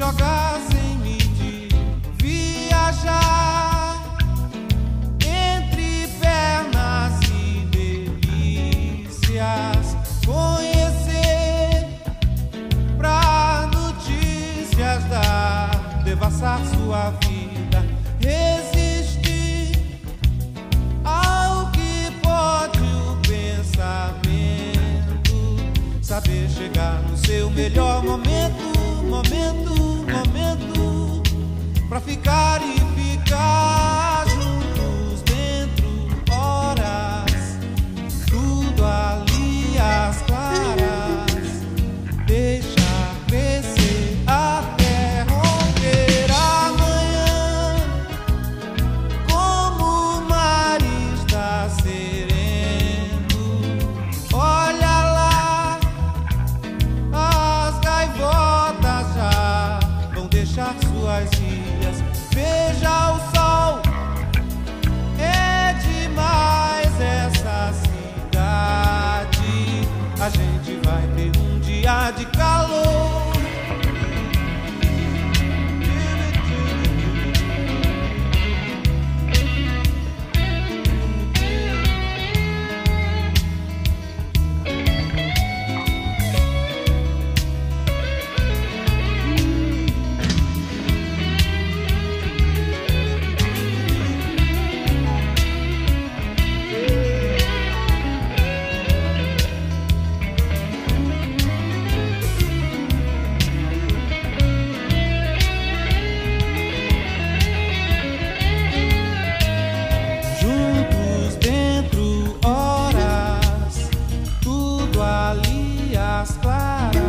jogar sem medir, viajar entre pernas e delícias, conhecer pra notícias dar, devassar sua vida, resistir ao que pode o pensamento, saber chegar no seu melhor momento, pra ficar e ficar juntos dentro, horas, tudo ali às claras, deixar crescer até romper amanhã, como o mar está sereno. Olha lá, as gaivotas já vão deixar suas ilhas. Veja o sol, é demais essa cidade. A gente vai ter um dia de calor. Juntos dentro, horas, tudo ali às claras.